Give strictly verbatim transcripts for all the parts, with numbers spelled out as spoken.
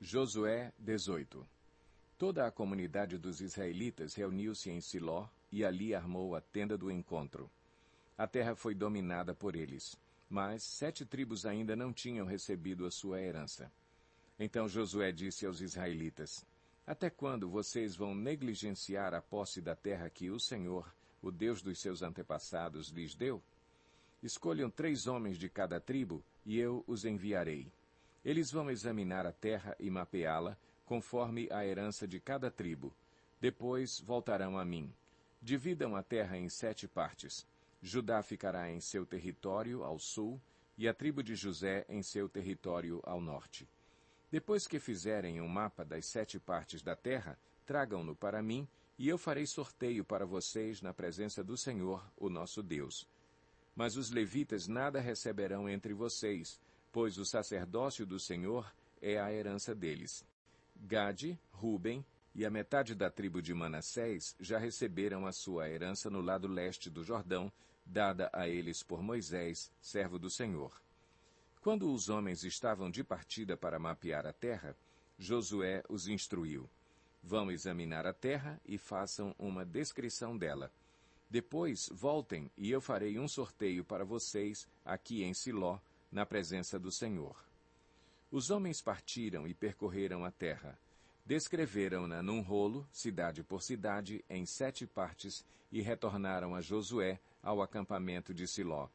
Josué dezoito. Toda a comunidade dos israelitas reuniu-se em Siló e ali armou a tenda do encontro. A terra foi dominada por eles, mas sete tribos ainda não tinham recebido a sua herança. Então Josué disse aos israelitas: Até quando vocês vão negligenciar a posse da terra que o Senhor, o Deus dos seus antepassados, lhes deu? Escolham três homens de cada tribo e eu os enviarei. Eles vão examinar a terra e mapeá-la, conforme a herança de cada tribo. Depois voltarão a mim. Dividam a terra em sete partes. Judá ficará em seu território ao sul, e a tribo de José em seu território ao norte. Depois que fizerem um mapa das sete partes da terra, tragam-no para mim, e eu farei sorteio para vocês na presença do Senhor, o nosso Deus. Mas os levitas nada receberão entre vocês, pois o sacerdócio do Senhor é a herança deles. Gade, Ruben e a metade da tribo de Manassés já receberam a sua herança no lado leste do Jordão, dada a eles por Moisés, servo do Senhor. Quando os homens estavam de partida para mapear a terra, Josué os instruiu: Vão examinar a terra e façam uma descrição dela. Depois voltem e eu farei um sorteio para vocês aqui em Siló, na presença do Senhor. Os homens partiram e percorreram a terra. Descreveram-na num rolo, cidade por cidade, em sete partes, e retornaram a Josué ao acampamento de Siló.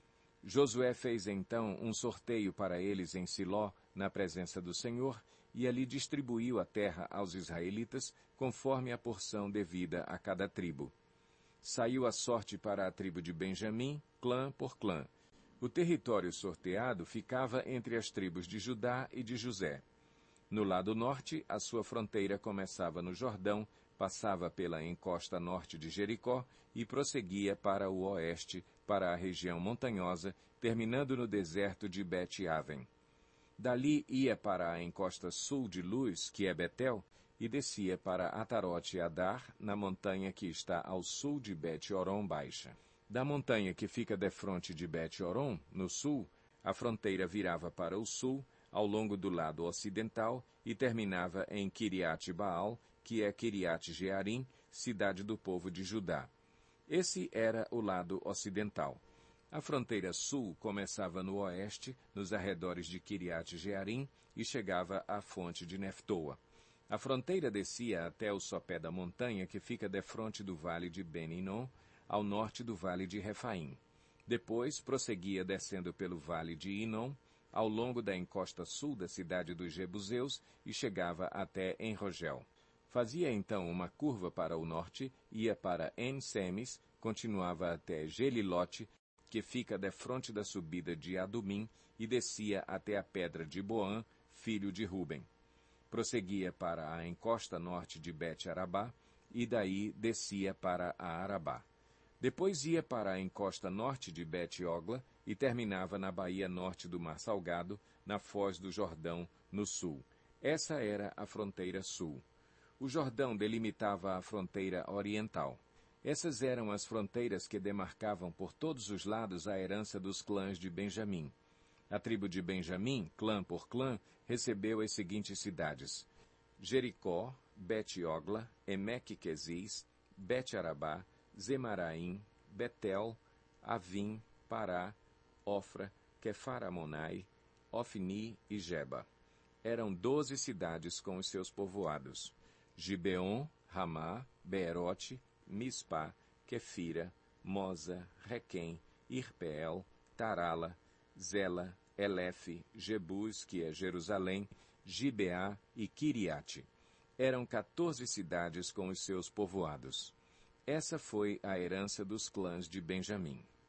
Josué fez então um sorteio para eles em Siló, na presença do Senhor, e ali distribuiu a terra aos israelitas, conforme a porção devida a cada tribo. Saiu a sorte para a tribo de Benjamim, clã por clã. O território sorteado ficava entre as tribos de Judá e de José. No lado norte, a sua fronteira começava no Jordão, passava pela encosta norte de Jericó e prosseguia para o oeste, para a região montanhosa, terminando no deserto de Bet-Aven. Dali ia para a encosta sul de Luz, que é Betel, e descia para Atarote-Adar, na montanha que está ao sul de Bet-Horon Baixa. Da montanha que fica defronte de Bet-Horon, no sul, a fronteira virava para o sul, ao longo do lado ocidental, e terminava em Kiriat-Baal, que é Kiriat-Jearim, cidade do povo de Judá. Esse era o lado ocidental. A fronteira sul começava no oeste, nos arredores de Kiriat-Jearim, e chegava à fonte de Neftoa. A fronteira descia até o sopé da montanha que fica defronte do vale de Ben-Hinom, ao norte do vale de Refaim. Depois prosseguia descendo pelo vale de Hinom, ao longo da encosta sul da cidade dos Jebuseus, e chegava até Enrogel. Fazia então uma curva para o norte, ia para En-Semes, continuava até Gelilote, que fica defronte da subida de Adumim, e descia até a pedra de Boã, filho de Ruben. Prosseguia para a encosta norte de Bet-Arabá, e daí descia para a Arabá. Depois ia para a encosta norte de Bet-Ogla e terminava na baía norte do Mar Salgado, na foz do Jordão, no sul. Essa era a fronteira sul. O Jordão delimitava a fronteira oriental. Essas eram as fronteiras que demarcavam por todos os lados a herança dos clãs de Benjamim. A tribo de Benjamim, clã por clã, recebeu as seguintes cidades: Jericó, Bet-Ogla, Emeque-Quezis, Bet-Arabá, Zemaraim, Betel, Avim, Pará, Ofra, Quefar-Amonai, Ofni e Geba. Eram doze cidades com os seus povoados: Gibeon, Ramá, Beerote, Mispá, Quefira, Moza, Requém, Irpeel, Tarala, Zela, Elefe, Jebus, que é Jerusalém, Gibeá e Quiriate. Eram quatorze cidades com os seus povoados. Essa foi a herança dos clãs de Benjamim.